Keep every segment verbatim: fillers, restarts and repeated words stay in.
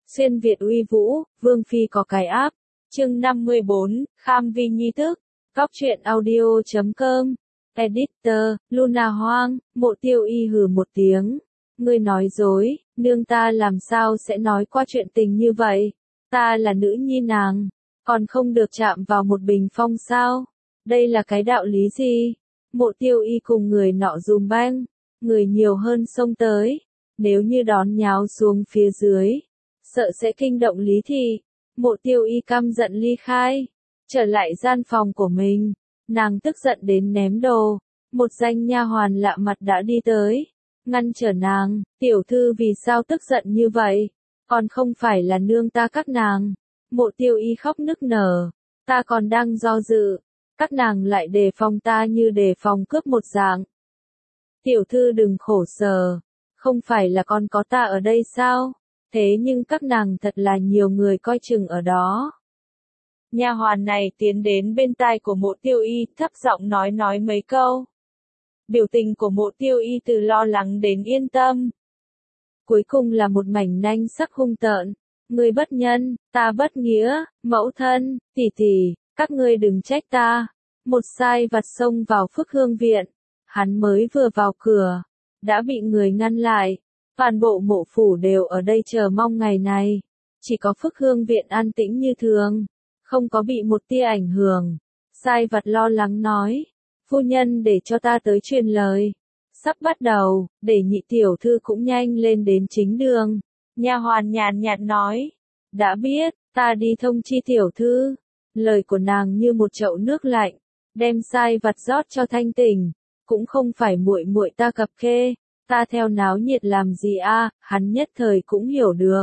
Xuyên Việt uy vũ, Vương Phi có cái áp. Chương năm mươi bốn, Kham Vi nhi thức. Góc truyện audio chấm com. Editor, Luna Hoang. Mộ Tiêu Y hừ một tiếng. Ngươi nói dối, nương ta làm sao sẽ nói qua chuyện tình như vậy? Ta là nữ nhi nàng, còn không được chạm vào một bình phong sao? Đây là cái đạo lý gì? Mộ Tiêu Y cùng người nọ dùm beng, người nhiều hơn xông tới. Nếu như đón nháo xuống phía dưới, sợ sẽ kinh động Lý Thị. Mộ Tiêu Y căm giận ly khai, trở lại gian phòng của mình. Nàng tức giận đến ném đồ. Một danh nha hoàn lạ mặt đã đi tới, ngăn trở nàng. Tiểu thư vì sao tức giận như vậy? Còn không phải là nương ta các nàng. Mộ Tiêu Y khóc nức nở. Ta còn đang do dự, các nàng lại đề phòng ta như đề phòng cướp một dạng. Tiểu thư đừng khổ sở, không phải là còn có ta ở đây sao? Thế nhưng các nàng thật là nhiều người coi chừng ở đó. Nha hoàn này tiến đến bên tai của Mộ Tiêu Y, thấp giọng nói nói mấy câu. Biểu tình của Mộ Tiêu Y từ lo lắng đến yên tâm. Cuối cùng là một mảnh nanh sắc hung tợn. Ngươi bất nhân, ta bất nghĩa, mẫu thân, tỷ tỷ, các ngươi đừng trách ta. Một sai vặt xông vào Phước Hương Viện. Hắn mới vừa vào cửa, đã bị người ngăn lại. Toàn bộ mộ phủ đều ở đây chờ mong ngày này. Chỉ có Phước Hương Viện an tĩnh như thường, không có bị một tia ảnh hưởng. Sai vặt lo lắng nói, phu nhân để cho ta tới truyền lời. Sắp bắt đầu, để nhị tiểu thư cũng nhanh lên đến chính đường. Nha hoàn nhàn nhạt nói, đã biết, ta đi thông chi tiểu thư. Lời của nàng như một chậu nước lạnh, đem sai vặt rót cho thanh tỉnh. Cũng không phải muội muội ta cập kê, ta theo náo nhiệt làm gì a? À, hắn nhất thời cũng hiểu được.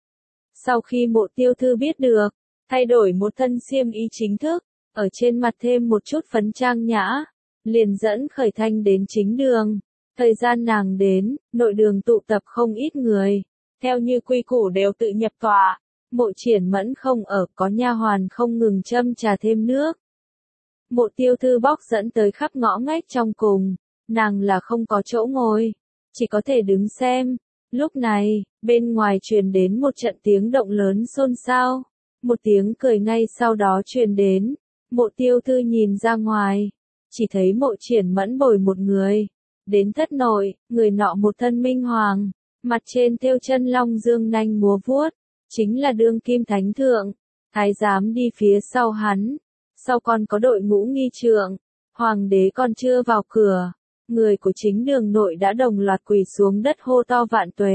Sau khi Mộ Tiêu thư biết được, thay đổi một thân xiêm y chính thức, ở trên mặt thêm một chút phấn trang nhã, liền dẫn Khởi Thanh đến chính đường. Thời gian nàng đến, nội đường tụ tập không ít người, theo như quy củ đều tự nhập tọa. Mộ Triển Mẫn không ở, có nha hoàn không ngừng châm trà thêm nước. Mộ Tiêu thư bóc dẫn tới khắp ngõ ngách trong cùng, nàng là không có chỗ ngồi, chỉ có thể đứng xem. Lúc này, bên ngoài truyền đến một trận tiếng động lớn xôn xao, một tiếng cười ngay sau đó truyền đến. Mộ Tiêu thư nhìn ra ngoài, chỉ thấy Mộ Triển Mẫn bồi một người, đến thất nội, người nọ một thân minh hoàng, mặt trên thêu chân long dương nanh múa vuốt, chính là đương kim thánh thượng. Thái giám đi phía sau hắn, sau còn có đội ngũ nghi trượng. Hoàng đế còn chưa vào cửa, người của chính đường nội đã đồng loạt quỳ xuống đất hô to vạn tuế.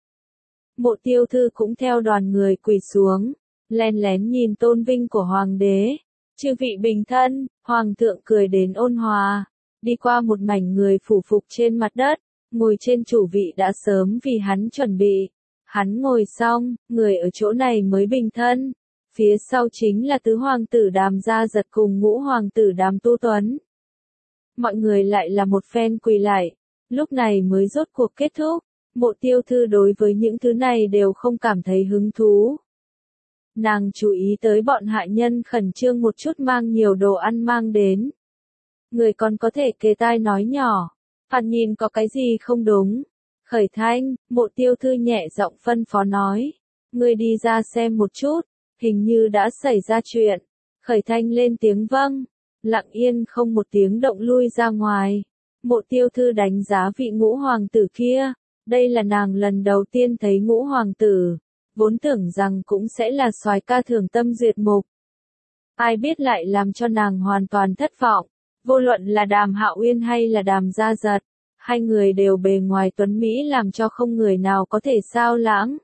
Mộ Tiêu thư cũng theo đoàn người quỳ xuống, len lén nhìn tôn vinh của hoàng đế. Chư vị bình thân, hoàng thượng cười đến ôn hòa, đi qua một mảnh người phủ phục trên mặt đất, ngồi trên chủ vị đã sớm vì hắn chuẩn bị. Hắn ngồi xong, người ở chỗ này mới bình thân. Phía sau chính là tứ hoàng tử Đàm Gia Giật cùng ngũ hoàng tử Đàm Tu Tuấn. Mọi người lại là một phen quỳ lại, lúc này mới rốt cuộc kết thúc. Mộ Tiêu thư đối với những thứ này đều không cảm thấy hứng thú. Nàng chú ý tới bọn hạ nhân khẩn trương một chút mang nhiều đồ ăn mang đến. Người còn có thể kề tai nói nhỏ, phàn nhìn có cái gì không đúng. Khởi Thanh, Mộ Tiêu thư nhẹ giọng phân phó nói, ngươi đi ra xem một chút, hình như đã xảy ra chuyện. Khởi Thanh lên tiếng vâng, lặng yên không một tiếng động lui ra ngoài. Mộ Tiêu thư đánh giá vị ngũ hoàng tử kia, đây là nàng lần đầu tiên thấy ngũ hoàng tử, vốn tưởng rằng cũng sẽ là soái ca thường tâm duyệt mục. Ai biết lại làm cho nàng hoàn toàn thất vọng. Vô luận là Đàm Hạo Uyên hay là Đàm Gia Giật, hai người đều bề ngoài tuấn Mỹ làm cho không người nào có thể sao lãng.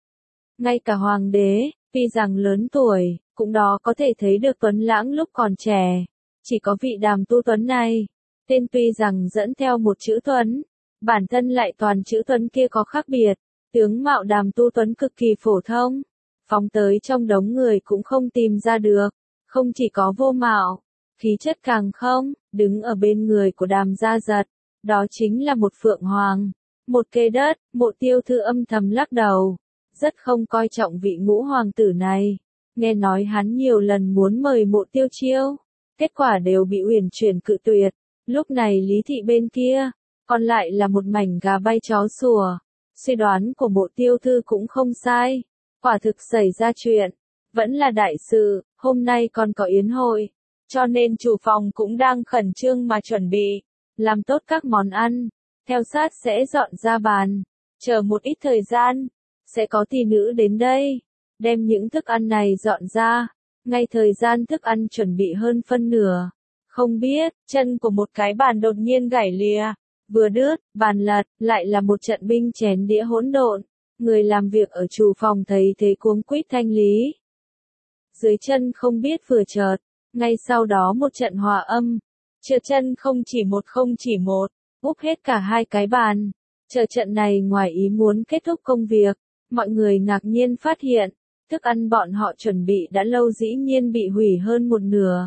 Ngay cả hoàng đế, tuy rằng lớn tuổi, cũng đó có thể thấy được tuấn lãng lúc còn trẻ. Chỉ có vị Đàm Tu Tuấn này, tên tuy rằng dẫn theo một chữ Tuấn, bản thân lại toàn chữ Tuấn kia có khác biệt. Tướng mạo Đàm Tu Tuấn cực kỳ phổ thông, phóng tới trong đống người cũng không tìm ra được. Không chỉ có vô mạo, khí chất càng không. Đứng ở bên người của Đàm Gia Giật, đó chính là một phượng hoàng, một kê đất. Mộ Tiêu thư âm thầm lắc đầu, rất không coi trọng vị ngũ hoàng tử này. Nghe nói hắn nhiều lần muốn mời Mộ Tiêu chiêu, kết quả đều bị uyển chuyển cự tuyệt. Lúc này Lý Thị bên kia, còn lại là một mảnh gà bay chó sủa. Suy đoán của Mộ Tiêu thư cũng không sai, Quả thực xảy ra chuyện, vẫn là đại sự, hôm nay còn có yến hội, cho nên chủ phòng cũng đang khẩn trương mà chuẩn bị, làm tốt các món ăn, theo sát sẽ dọn ra bàn, chờ một ít thời gian, sẽ có tỷ nữ đến đây, đem những thức ăn này dọn ra, ngay thời gian thức ăn chuẩn bị hơn phân nửa. Không biết, chân của một cái bàn đột nhiên gãy lìa, vừa đứt, bàn lật, lại là một trận binh chén đĩa hỗn độn. Người làm việc ở chủ phòng thấy thế cuống quýt thanh lý. Dưới chân không biết vừa chợt, ngay sau đó một trận hòa âm, trượt chân không chỉ một không chỉ một, úp hết cả hai cái bàn. Chờ trận này ngoài ý muốn kết thúc công việc, mọi người ngạc nhiên phát hiện, thức ăn bọn họ chuẩn bị đã lâu dĩ nhiên bị hủy hơn một nửa.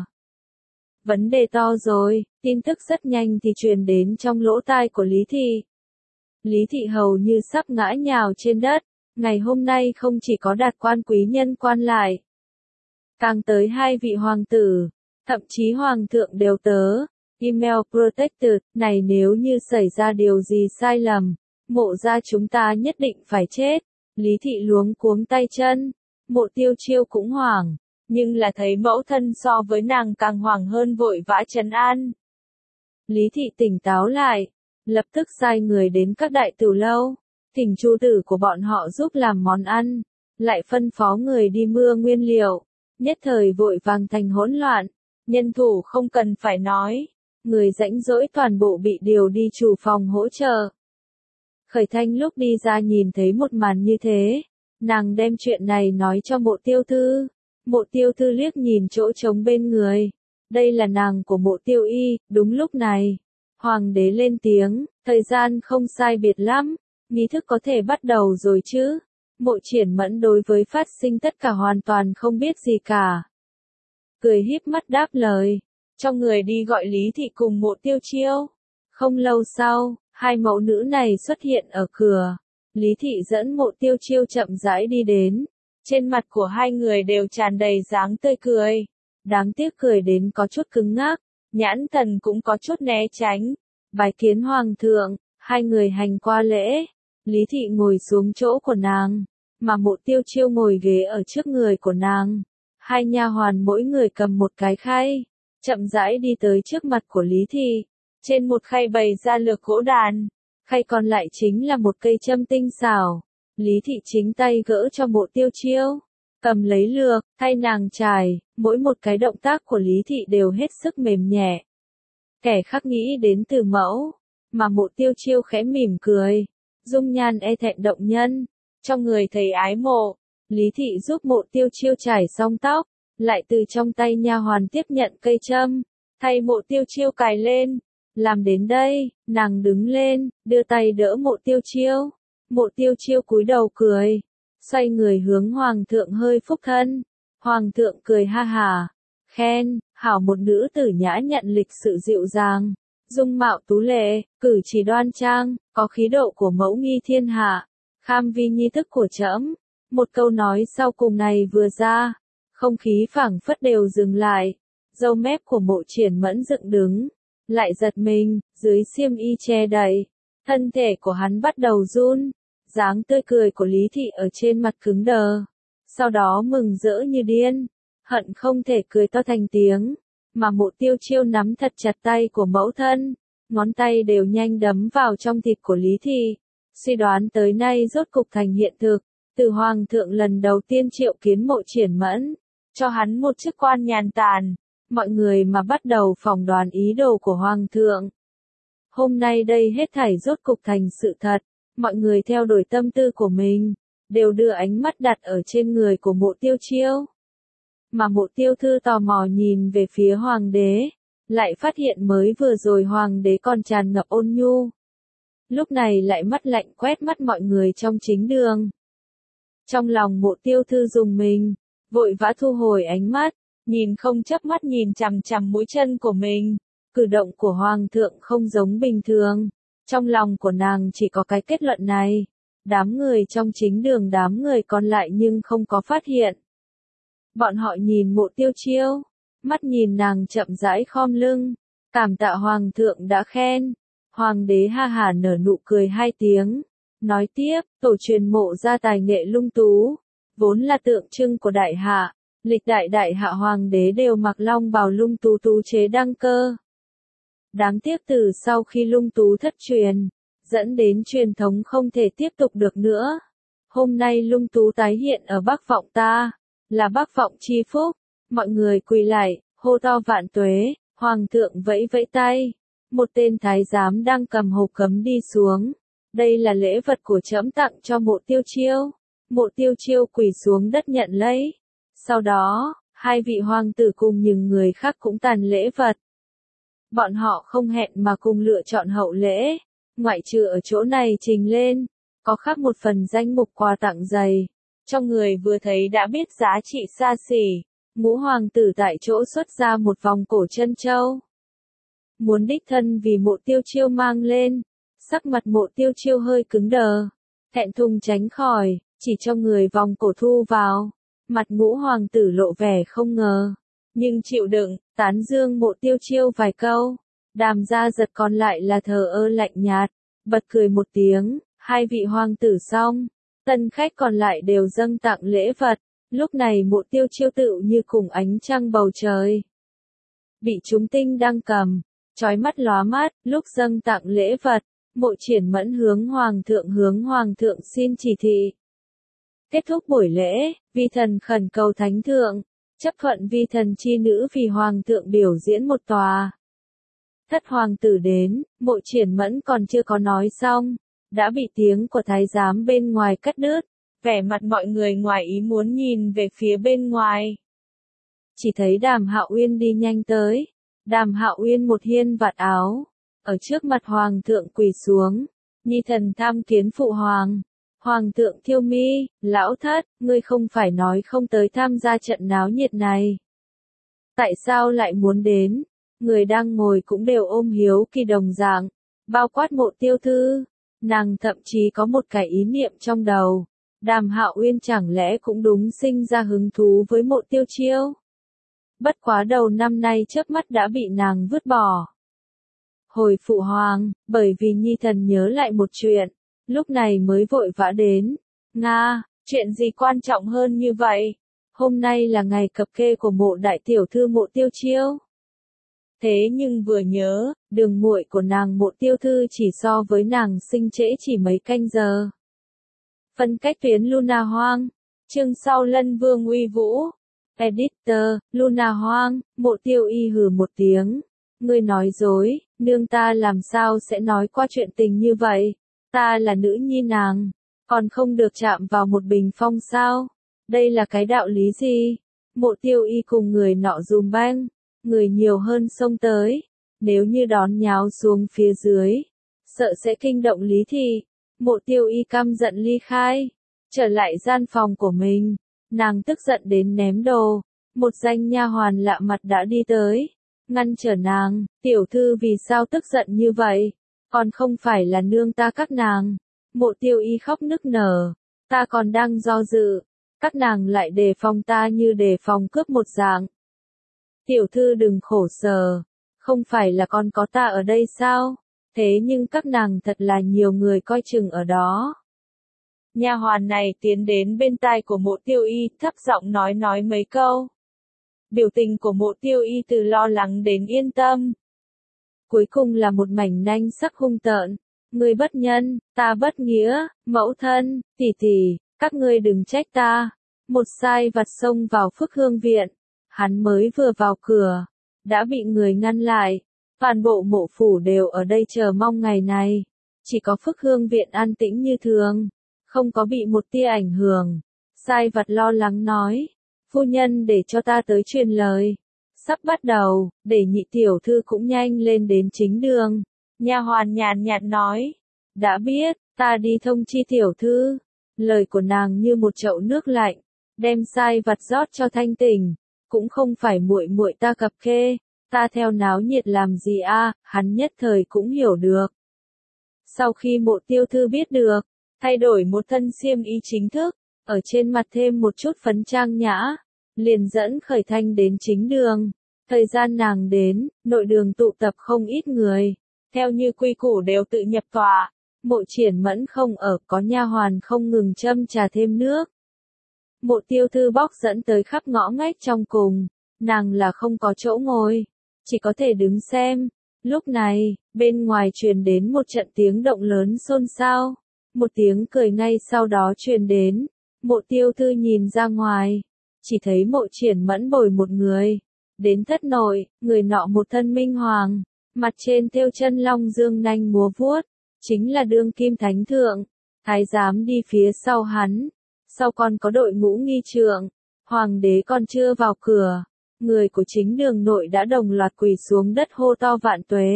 Vấn đề to rồi, tin tức rất nhanh thì truyền đến trong lỗ tai của Lý Thị. Lý Thị hầu như sắp ngã nhào trên đất, ngày hôm nay không chỉ có đạt quan quý nhân quan lại, càng tới hai vị hoàng tử, thậm chí hoàng thượng đều tớ, email protected, này nếu như xảy ra điều gì sai lầm, Mộ gia chúng ta nhất định phải chết. Lý Thị luống cuống tay chân, Mộ Tiêu Chiêu cũng hoảng, nhưng là thấy mẫu thân so với nàng càng hoảng hơn vội vã trấn an. Lý Thị tỉnh táo lại, lập tức sai người đến các đại tử lâu, thỉnh chu tử của bọn họ giúp làm món ăn, lại phân phó người đi mua nguyên liệu, nhất thời vội vàng thành hỗn loạn, nhân thủ không cần phải nói, người rãnh rỗi toàn bộ bị điều đi chủ phòng hỗ trợ. Khởi Thanh lúc đi ra nhìn thấy một màn như thế, nàng đem chuyện này nói cho Mộ Tiêu Thư. Mộ Tiêu Thư liếc nhìn chỗ trống bên người, đây là nàng của Mộ Tiêu Y. Đúng lúc này, hoàng đế lên tiếng, thời gian không sai biệt lắm, nghi thức có thể bắt đầu rồi chứ. Mộ Triển Mẫn đối với phát sinh tất cả hoàn toàn không biết gì cả, cười híp mắt đáp lời, cho người đi gọi Lý Thị cùng Mộ Tiêu Chiêu. Không lâu sau, hai mẫu nữ này xuất hiện ở cửa. Lý Thị dẫn Mộ Tiêu Chiêu chậm rãi đi đến, trên mặt của hai người đều tràn đầy dáng tươi cười, đáng tiếc cười đến có chút cứng ngắc, nhãn thần cũng có chút né tránh. Bái kiến hoàng thượng, hai người hành qua lễ, Lý Thị ngồi xuống chỗ của nàng, mà Mộ Tiêu Chiêu ngồi ghế ở trước người của nàng. Hai nha hoàn mỗi người cầm một cái khay, chậm rãi đi tới trước mặt của Lý Thị. Trên một khay bày ra lược gỗ đàn, khay còn lại chính là một cây châm tinh xảo. Lý Thị chính tay gỡ cho Mộ Tiêu Chiêu, cầm lấy lược, thay nàng trải, mỗi một cái động tác của Lý Thị đều hết sức mềm nhẹ. Kẻ khác nghĩ đến từ mẫu, mà Mộ Tiêu Chiêu khẽ mỉm cười, dung nhan e thẹn động nhân, trong người thấy ái mộ. Lý Thị giúp Mộ Tiêu Chiêu trải xong tóc, lại từ trong tay nha hoàn tiếp nhận cây châm, thay Mộ Tiêu Chiêu cài lên. Làm đến đây, nàng đứng lên, đưa tay đỡ Mộ Tiêu Chiêu. Mộ Tiêu Chiêu cúi đầu cười, xoay người hướng hoàng thượng hơi phúc thân. Hoàng thượng cười ha hả, khen, hảo một nữ tử nhã nhận lịch sự dịu dàng, dung mạo tú lệ, cử chỉ đoan trang, có khí độ của mẫu nghi thiên hạ, kham vi nhi thức của trẫm. Một câu nói sau cùng này vừa ra, không khí phảng phất đều dừng lại, râu mép của Mộ Triển Mẫn dựng đứng, lại giật mình, dưới xiêm y che đậy, thân thể của hắn bắt đầu run, dáng tươi cười của Lý Thị ở trên mặt cứng đờ, sau đó mừng rỡ như điên, hận không thể cười to thành tiếng, mà Mộ Tiêu Chiêu nắm thật chặt tay của mẫu thân, ngón tay đều nhanh đấm vào trong thịt của Lý Thị, suy đoán tới nay rốt cục thành hiện thực. Từ hoàng thượng lần đầu tiên triệu kiến Mộ Triển Mẫn, cho hắn một chức quan nhàn tản, mọi người mà bắt đầu phỏng đoán ý đồ của hoàng thượng. Hôm nay đây hết thảy rốt cục thành sự thật, mọi người theo đuổi tâm tư của mình, đều đưa ánh mắt đặt ở trên người của Mộ Tiêu Chiêu. Mà Mộ Tiêu Thư tò mò nhìn về phía hoàng đế, lại phát hiện mới vừa rồi hoàng đế còn tràn ngập ôn nhu. Lúc này lại mắt lạnh quét mắt mọi người trong chính đường. Trong lòng Mộ Tiêu Thư rùng mình, vội vã thu hồi ánh mắt, nhìn không chớp mắt nhìn chằm chằm mũi chân của mình. Cử động của hoàng thượng không giống bình thường. Trong lòng của nàng chỉ có cái kết luận này. Đám người trong chính đường đám người còn lại nhưng không có phát hiện. Bọn họ nhìn Mộ Tiêu Chiêu, mắt nhìn nàng chậm rãi khom lưng, cảm tạ hoàng thượng đã khen. Hoàng đế ha hả nở nụ cười hai tiếng, nói tiếp, tổ truyền Mộ gia tài nghệ lung tú, vốn là tượng trưng của đại hạ, lịch đại đại hạ hoàng đế đều mặc long bào lung tú tú chế đăng cơ. Đáng tiếc từ sau khi lung tú thất truyền, dẫn đến truyền thống không thể tiếp tục được nữa. Hôm nay lung tú tái hiện ở Bắc Vọng ta, là Bắc Vọng chi phúc, mọi người quỳ lại, hô to vạn tuế, hoàng thượng vẫy vẫy tay, một tên thái giám đang cầm hộp cấm đi xuống. Đây là lễ vật của trẫm tặng cho Mộ Tiêu Chiêu. Mộ Tiêu Chiêu quỳ xuống đất nhận lấy. Sau đó, hai vị hoàng tử cùng những người khác cũng tàn lễ vật. Bọn họ không hẹn mà cùng lựa chọn hậu lễ, ngoại trừ ở chỗ này trình lên, có khắc một phần danh mục quà tặng dày. Trong người vừa thấy đã biết giá trị xa xỉ, ngũ hoàng tử tại chỗ xuất ra một vòng cổ trân châu. Muốn đích thân vì Mộ Tiêu Chiêu mang lên, sắc mặt Mộ Tiêu Chiêu hơi cứng đờ, thẹn thùng tránh khỏi, chỉ cho người vòng cổ thu vào. Mặt ngũ hoàng tử lộ vẻ không ngờ, nhưng chịu đựng, tán dương Mộ Tiêu Chiêu vài câu. Đàm Gia Giật còn lại là thờ ơ lạnh nhạt, bật cười một tiếng, hai vị hoàng tử xong, tân khách còn lại đều dâng tặng lễ vật. Lúc này Mộ Tiêu Chiêu tựu như cùng ánh trăng bầu trời, bị chúng tinh đang cầm, chói mắt lóa mắt. Lúc dâng tặng lễ vật, Mộ Triển Mẫn hướng hoàng thượng hướng hoàng thượng xin chỉ thị. Kết thúc buổi lễ, vi thần khẩn cầu thánh thượng, chấp thuận vi thần chi nữ vì hoàng thượng biểu diễn một tòa. Thất hoàng tử đến, Mộ Triển Mẫn còn chưa có nói xong, đã bị tiếng của thái giám bên ngoài cắt đứt. Vẻ mặt mọi người ngoài ý muốn nhìn về phía bên ngoài. Chỉ thấy Đàm Hạo Uyên đi nhanh tới. Đàm Hạo Uyên một hiên vạt áo, ở trước mặt hoàng thượng quỳ xuống. Nhi thần tham kiến phụ hoàng. Hoàng thượng Thiêu Mi, lão thất, ngươi không phải nói không tới tham gia trận náo nhiệt này. Tại sao lại muốn đến? Người đang ngồi cũng đều ôm hiếu kỳ đồng dạng, bao quát Mộ Tiêu Thư. Nàng thậm chí có một cái ý niệm trong đầu. Đàm Hạo Uyên chẳng lẽ cũng đúng sinh ra hứng thú với Mộ Tiêu Chiêu? Bất quá đầu năm nay chớp mắt đã bị nàng vứt bỏ. Hồi phụ hoàng, bởi vì nhi thần nhớ lại một chuyện, lúc này mới vội vã đến. Nga, chuyện gì quan trọng hơn như vậy? Hôm nay là ngày cập kê của Mộ đại tiểu thư Mộ Tiêu Chiêu. Thế nhưng vừa nhớ, đường muội của nàng Mộ Tiêu Thư chỉ so với nàng sinh trễ chỉ mấy canh giờ. Phân cách tuyến Luna Hoang. Chương sau Lân Vương uy vũ. Editor, Luna Hoang. Mộ Tiêu Y hừ một tiếng. Ngươi nói dối, nương ta làm sao sẽ nói qua chuyện tình như vậy? Ta là nữ nhi nàng, còn không được chạm vào một bình phong sao? Đây là cái đạo lý gì? Mộ Tiêu Y cùng người nọ dùm beng, người nhiều hơn xông tới. Nếu như đón nháo xuống phía dưới, sợ sẽ kinh động Lý Thị. Mộ Tiêu Y căm giận ly khai, trở lại gian phòng của mình, nàng tức giận đến ném đồ. Một danh nha hoàn lạ mặt đã đi tới, ngăn trở nàng. Tiểu thư vì sao tức giận như vậy? Còn không phải là nương ta các nàng. Mộ Tiêu Y khóc nức nở, ta còn đang do dự, các nàng lại đề phòng ta như đề phòng cướp một dạng. Tiểu thư đừng khổ sở, không phải là còn có ta ở đây sao? Thế nhưng các nàng thật là nhiều người coi chừng ở đó. Nha hoàn này tiến đến bên tai của Mộ Tiêu Y, thấp giọng nói nói mấy câu. Biểu tình của Mộ Tiêu Y từ lo lắng đến yên tâm. Cuối cùng là một mảnh nanh sắc hung tợn. Ngươi bất nhân, ta bất nghĩa, mẫu thân, tỷ tỷ, các ngươi đừng trách ta. Một sai vặt xông vào Phước Hương Viện. Hắn mới vừa vào cửa, đã bị người ngăn lại. Toàn bộ mộ phủ đều ở đây chờ mong ngày này. Chỉ có Phước Hương Viện an tĩnh như thường, không có bị một tia ảnh hưởng. Sai vặt lo lắng nói, phu nhân để cho ta tới truyền lời. Sắp bắt đầu, để nhị tiểu thư cũng nhanh lên đến chính đường. Nha hoàn nhàn nhạt nói, đã biết, ta đi thông chi tiểu thư. Lời của nàng như một chậu nước lạnh, đem sai vặt rót cho thanh tỉnh. Cũng không phải muội muội ta cập kê, ta theo náo nhiệt làm gì a? À, hắn nhất thời cũng hiểu được. Sau khi Mộ Tiêu Thư biết được, thay đổi một thân xiêm y chính thức, ở trên mặt thêm một chút phấn trang nhã, liền dẫn Khởi Thanh đến chính đường. Thời gian nàng đến, nội đường tụ tập không ít người, theo như quy củ đều tự nhập tọa. Mộ Triển Mẫn không ở, có nha hoàn không ngừng châm trà thêm nước. Mộ Tiêu Thư bóc dẫn tới khắp ngõ ngách trong cùng, nàng là không có chỗ ngồi, chỉ có thể đứng xem. Lúc này, bên ngoài truyền đến một trận tiếng động lớn xôn xao, một tiếng cười ngay sau đó truyền đến. Mộ Tiêu Thư nhìn ra ngoài, chỉ thấy Mộ Triển Mẫn bồi một người đến thất nội, người nọ một thân minh hoàng, mặt trên thêu chân long dương nanh múa vuốt, chính là đương kim thánh thượng. Thái giám đi phía sau hắn, sau còn có đội ngũ nghi trượng, hoàng đế còn chưa vào cửa, người của chính đường nội đã đồng loạt quỳ xuống đất hô to vạn tuế.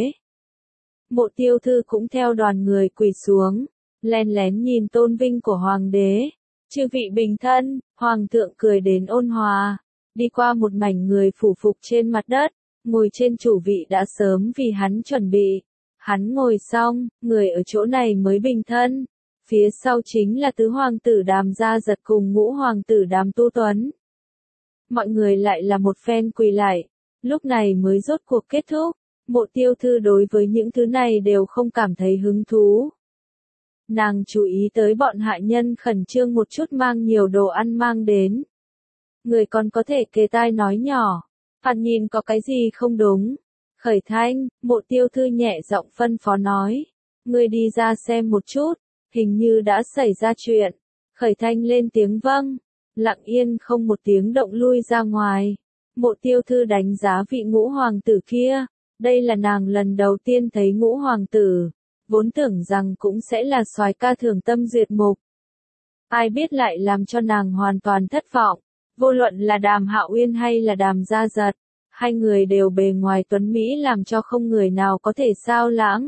Mộ Tiêu Thư cũng theo đoàn người quỳ xuống, len lén nhìn tôn vinh của hoàng đế. Chư vị bình thân, hoàng thượng cười đến ôn hòa, đi qua một mảnh người phủ phục trên mặt đất, ngồi trên chủ vị đã sớm vì hắn chuẩn bị. Hắn ngồi xong, người ở chỗ này mới bình thân. Phía sau chính là tứ hoàng tử Đàm Gia Giật cùng ngũ hoàng tử Đàm Tu Tuấn. Mọi người lại là một phen quỳ lại, lúc này mới rốt cuộc kết thúc. Mộ Tiêu Thư đối với những thứ này đều không cảm thấy hứng thú. Nàng chú ý tới bọn hạ nhân khẩn trương một chút mang nhiều đồ ăn mang đến. Người còn có thể kề tai nói nhỏ, phạt nhìn có cái gì không đúng. Khởi Thanh, Mộ Tiêu Thư nhẹ giọng phân phó nói, người đi ra xem một chút, hình như đã xảy ra chuyện. Khởi Thanh lên tiếng vâng, lặng yên không một tiếng động lui ra ngoài. Mộ Tiêu Thư đánh giá vị ngũ hoàng tử kia, đây là nàng lần đầu tiên thấy ngũ hoàng tử, vốn tưởng rằng cũng sẽ là soái ca thường tâm duyệt mục. Ai biết lại làm cho nàng hoàn toàn thất vọng, vô luận là Đàm Hạo Uyên hay là Đàm Gia Giật, hai người đều bề ngoài tuấn Mỹ làm cho không người nào có thể sao lãng.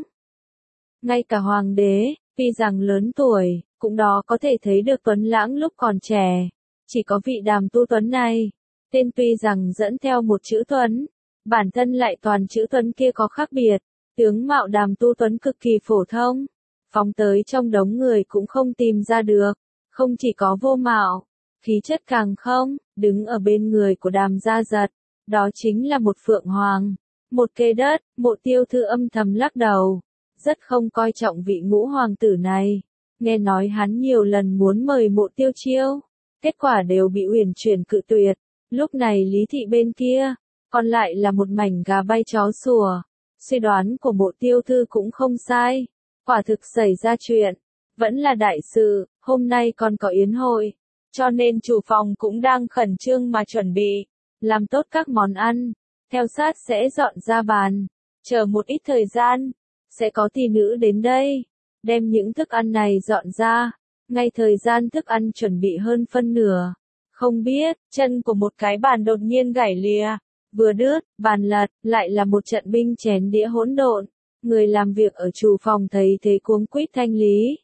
Ngay cả hoàng đế, tuy rằng lớn tuổi, cũng đó có thể thấy được tuấn lãng lúc còn trẻ. Chỉ có vị Đàm Tu Tuấn này, tên tuy rằng dẫn theo một chữ Tuấn, bản thân lại toàn chữ Tuấn kia có khác biệt. Tướng mạo Đàm Tu Tuấn cực kỳ phổ thông, phóng tới trong đống người cũng không tìm ra được. Không chỉ có vô mạo, khí chất càng không, đứng ở bên người của Đàm Gia Giật, đó chính là một phượng hoàng, một kê đất. Mộ Tiêu Thư âm thầm lắc đầu, rất không coi trọng vị ngũ hoàng tử này. Nghe nói hắn nhiều lần muốn mời Mộ Tiêu Chiêu, kết quả đều bị uyển chuyển cự tuyệt. Lúc này Lý Thị bên kia, còn lại là một mảnh gà bay chó sủa. Suy đoán của Mộ Tiêu Thư cũng không sai, quả thực xảy ra chuyện, vẫn là đại sự. Hôm nay còn có yến hội, cho nên chủ phòng cũng đang khẩn trương mà chuẩn bị, làm tốt các món ăn, theo sát sẽ dọn ra bàn. Chờ một ít thời gian, sẽ có tỷ nữ đến đây, đem những thức ăn này dọn ra. Ngay thời gian thức ăn chuẩn bị hơn phân nửa, không biết, chân của một cái bàn đột nhiên gãy lìa, vừa đứt, bàn lật, lại là một trận binh chén đĩa hỗn độn. Người làm việc ở chủ phòng thấy thế cuống quýt thanh lý.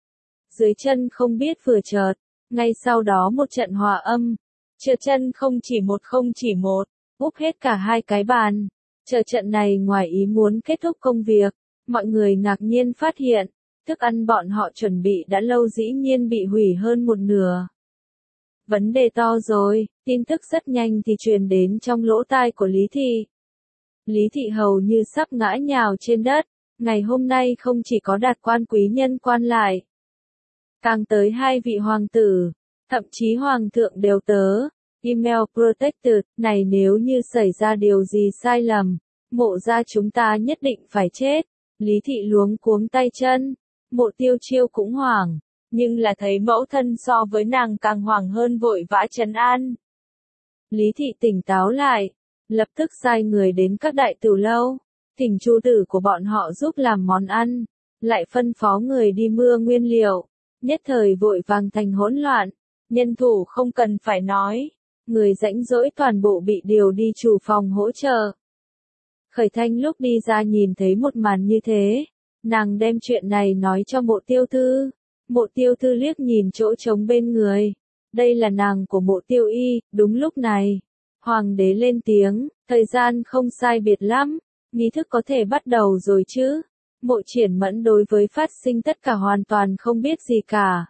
Dưới chân không biết vừa chợt, ngay sau đó một trận hòa âm. Trượt chân không chỉ một không chỉ một, úp hết cả hai cái bàn. Chờ trận này ngoài ý muốn kết thúc công việc, mọi người ngạc nhiên phát hiện, thức ăn bọn họ chuẩn bị đã lâu dĩ nhiên bị hủy hơn một nửa. Vấn đề to rồi, tin tức rất nhanh thì truyền đến trong lỗ tai của Lý Thị. Lý Thị hầu như sắp ngã nhào trên đất, ngày hôm nay không chỉ có đạt quan quý nhân quan lại, càng tới hai vị hoàng tử, thậm chí hoàng thượng đều tớ. Email protected, này nếu như xảy ra điều gì sai lầm, Mộ gia chúng ta nhất định phải chết. Lý Thị luống cuống tay chân, Mộ Tiêu Chiêu cũng hoảng, nhưng là thấy mẫu thân so với nàng càng hoảng hơn vội vã trấn an. Lý Thị tỉnh táo lại, lập tức sai người đến các đại tửu lâu, thỉnh chủ tử của bọn họ giúp làm món ăn, lại phân phó người đi mua nguyên liệu, nhất thời vội vàng thành hỗn loạn, nhân thủ không cần phải nói, người rãnh rỗi toàn bộ bị điều đi chủ phòng hỗ trợ. Khởi Thanh lúc đi ra nhìn thấy một màn như thế, nàng đem chuyện này nói cho Mộ Tiêu Thư. Mộ Tiêu Thư liếc nhìn chỗ trống bên người, đây là nàng của Mộ Tiêu Y. Đúng lúc này, hoàng đế lên tiếng, thời gian không sai biệt lắm, nghi thức có thể bắt đầu rồi chứ. Mộ Triển Mẫn đối với phát sinh tất cả hoàn toàn không biết gì cả,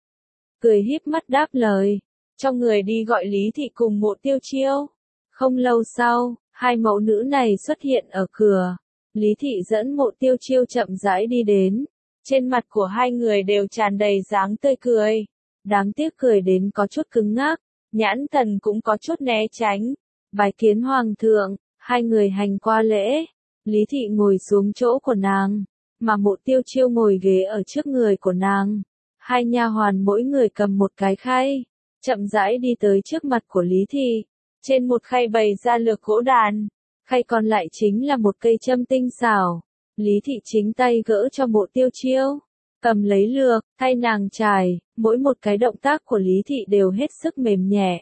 cười híp mắt đáp lời, cho người đi gọi Lý Thị cùng Mộ Tiêu Chiêu. Không lâu sau, hai mẫu nữ này xuất hiện ở cửa. Lý Thị dẫn Mộ Tiêu Chiêu chậm rãi đi đến, trên mặt của hai người đều tràn đầy dáng tươi cười. đáng tiếc cười đến có chút cứng ngắc, nhãn thần cũng có chút né tránh. Bái kiến hoàng thượng, hai người hành qua lễ, Lý Thị ngồi xuống chỗ của nàng, mà Mộ Tiêu Chiêu ngồi ghế ở trước người của nàng. Hai nha hoàn mỗi người cầm một cái khay, chậm rãi đi tới trước mặt của Lý Thị. Trên một khay bày ra lược gỗ đàn, khay còn lại chính là một cây châm tinh xảo. Lý Thị chính tay gỡ cho Mộ Tiêu Chiêu, cầm lấy lược, thay nàng trải, mỗi một cái động tác của Lý Thị đều hết sức mềm nhẹ.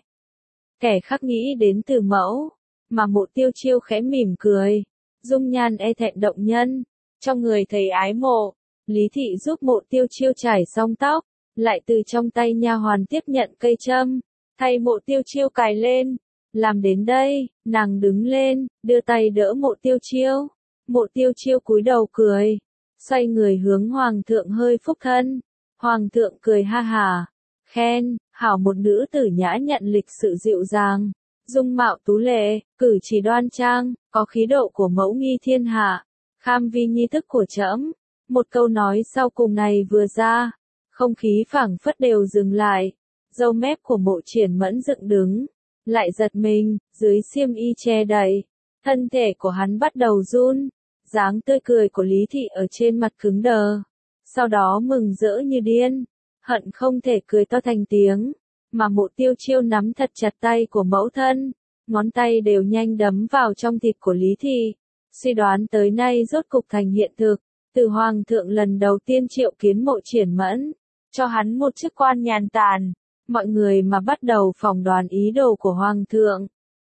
Kẻ khác nghĩ đến từ mẫu, mà Mộ Tiêu Chiêu khẽ mỉm cười, dung nhan e thẹn động nhân, trong người thấy ái mộ. Lý Thị giúp Mộ Tiêu Chiêu trải xong tóc, lại từ trong tay nha hoàn tiếp nhận cây châm, thay Mộ Tiêu Chiêu cài lên. Làm đến đây, nàng đứng lên, đưa tay đỡ Mộ Tiêu Chiêu. Mộ Tiêu Chiêu cúi đầu cười, xoay người hướng hoàng thượng hơi phúc thân. Hoàng thượng cười ha hả, khen, hảo một nữ tử nhã nhận lịch sự dịu dàng, dung mạo tú lệ, cử chỉ đoan trang, có khí độ của mẫu nghi thiên hạ, kham vi nhi thức của trẫm. Một câu nói sau cùng này vừa ra, không khí phảng phất đều dừng lại, râu mép của Mộ Triển Mẫn dựng đứng, lại giật mình, dưới xiêm y che đậy, thân thể của hắn bắt đầu run, dáng tươi cười của Lý Thị ở trên mặt cứng đờ, sau đó mừng rỡ như điên, hận không thể cười to thành tiếng, mà Mộ Tiêu Chiêu nắm thật chặt tay của mẫu thân, ngón tay đều nhanh đấm vào trong thịt của Lý Thị, suy đoán tới nay rốt cục thành hiện thực. Từ hoàng thượng lần đầu tiên triệu kiến Mộ Triển Mẫn, cho hắn một chức quan nhàn tản, mọi người mà bắt đầu phỏng đoán ý đồ của hoàng thượng.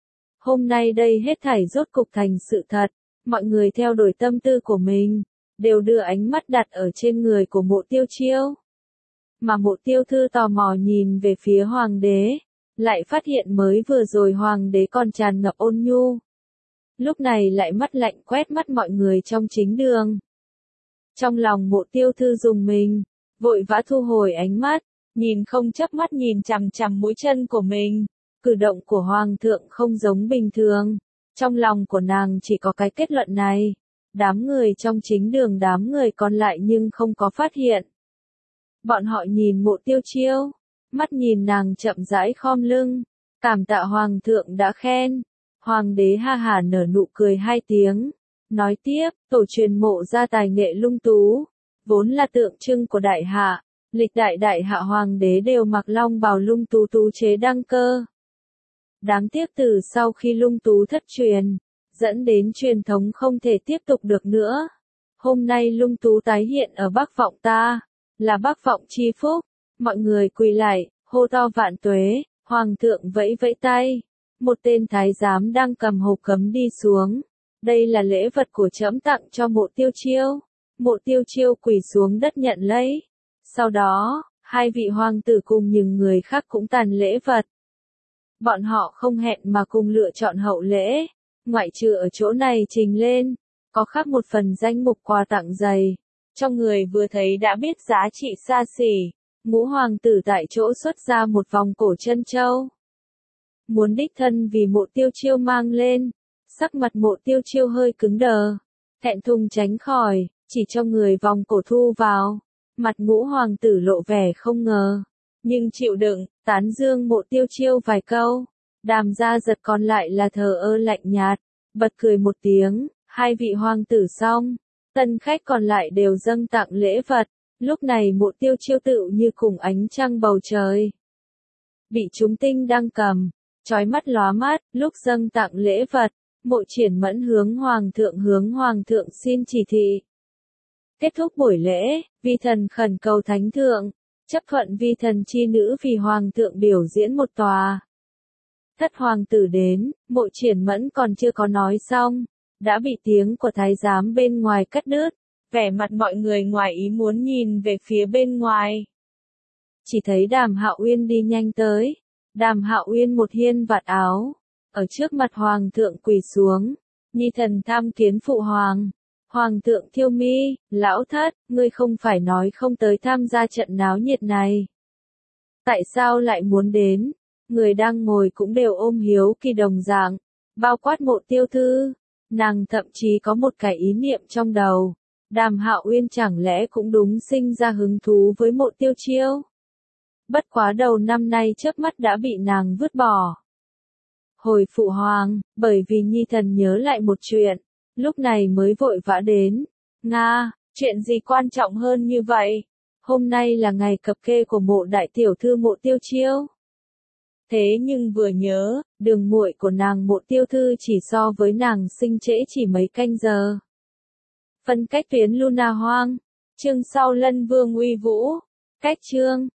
Hôm nay đây hết thảy rốt cục thành sự thật, mọi người theo đuổi tâm tư của mình, đều đưa ánh mắt đặt ở trên người của Mộ Tiêu Chiêu. Mà Mộ Tiêu Thư tò mò nhìn về phía hoàng đế, lại phát hiện mới vừa rồi hoàng đế còn tràn ngập ôn nhu. Lúc này lại mắt lạnh quét mắt mọi người trong chính đường. Trong lòng Mộ Tiêu Thư rùng mình, vội vã thu hồi ánh mắt, nhìn không chớp mắt nhìn chằm chằm mũi chân của mình. Cử động của hoàng thượng không giống bình thường. Trong lòng của nàng chỉ có cái kết luận này. Đám người trong chính đường đám người còn lại nhưng không có phát hiện. Bọn họ nhìn Mộ Tiêu Chiêu, mắt nhìn nàng chậm rãi khom lưng, cảm tạ hoàng thượng đã khen. Hoàng đế ha hả nở nụ cười hai tiếng. Nói tiếp, tổ truyền Mộ gia tài nghệ lung tú, vốn là tượng trưng của đại hạ, lịch đại đại hạ hoàng đế đều mặc long bào lung tú tú chế đăng cơ. Đáng tiếc từ sau khi lung tú thất truyền, dẫn đến truyền thống không thể tiếp tục được nữa. Hôm nay lung tú tái hiện ở Bắc Vọng ta, là Bắc Vọng chi phúc, mọi người quỳ lại, hô to vạn tuế, hoàng thượng vẫy vẫy tay, một tên thái giám đang cầm hộp cấm đi xuống. Đây là lễ vật của trẫm tặng cho Mộ Tiêu Chiêu. Mộ Tiêu Chiêu quỳ xuống đất nhận lấy. Sau đó, hai vị hoàng tử cùng những người khác cũng tàn lễ vật. Bọn họ không hẹn mà cùng lựa chọn hậu lễ, ngoại trừ ở chỗ này trình lên, có khắc một phần danh mục quà tặng dày. Trong người vừa thấy đã biết giá trị xa xỉ, ngũ hoàng tử tại chỗ xuất ra một vòng cổ trân châu. Muốn đích thân vì Mộ Tiêu Chiêu mang lên. Sắc mặt Mộ Tiêu Chiêu hơi cứng đờ, thẹn thùng tránh khỏi, chỉ cho người vòng cổ thu vào. Mặt ngũ hoàng tử lộ vẻ không ngờ, nhưng chịu đựng, tán dương Mộ Tiêu Chiêu vài câu. Đàm Gia Giật còn lại là thờ ơ lạnh nhạt, bật cười một tiếng. Hai vị hoàng tử xong, tân khách còn lại đều dâng tặng lễ vật. Lúc này Mộ Tiêu Chiêu tựu như cùng ánh trăng bầu trời, bị chúng tinh đang cầm, chói mắt lóa mắt. Lúc dâng tặng lễ vật, Mộ Triển Mẫn hướng hoàng thượng hướng hoàng thượng xin chỉ thị. Kết thúc buổi lễ, vi thần khẩn cầu thánh thượng, chấp thuận vi thần chi nữ vì hoàng thượng biểu diễn một tòa. Thất hoàng tử đến, Mộ Triển Mẫn còn chưa có nói xong, đã bị tiếng của thái giám bên ngoài cắt đứt. Vẻ mặt mọi người ngoài ý muốn nhìn về phía bên ngoài. Chỉ thấy Đàm Hạo Uyên đi nhanh tới. Đàm Hạo Uyên một hiên vạt áo, ở trước mặt hoàng thượng quỳ xuống, nhi thần tham kiến phụ hoàng. Hoàng thượng Thiêu Mi, lão thất, ngươi không phải nói không tới tham gia trận náo nhiệt này. Tại sao lại muốn đến? Người đang ngồi cũng đều ôm hiếu kỳ đồng dạng, bao quát Mộ Tiêu Thư. Nàng thậm chí có một cái ý niệm trong đầu. Đàm Hạo Uyên chẳng lẽ cũng đúng sinh ra hứng thú với Mộ Tiêu Chiêu? bất quá đầu năm nay chớp mắt đã bị nàng vứt bỏ. Hồi phụ hoàng, bởi vì nhi thần nhớ lại một chuyện, lúc này mới vội vã đến. Nga, chuyện gì quan trọng hơn như vậy? Hôm nay là ngày cập kê của mộ đại tiểu thư Mộ Tiêu Chiêu. Thế nhưng vừa nhớ, đường muội của nàng Mộ Tiêu Thư chỉ so với nàng sinh trễ chỉ mấy canh giờ. Phân cách tuyến Luna Hoang, chương sau Lân Vương uy vũ, cách chương.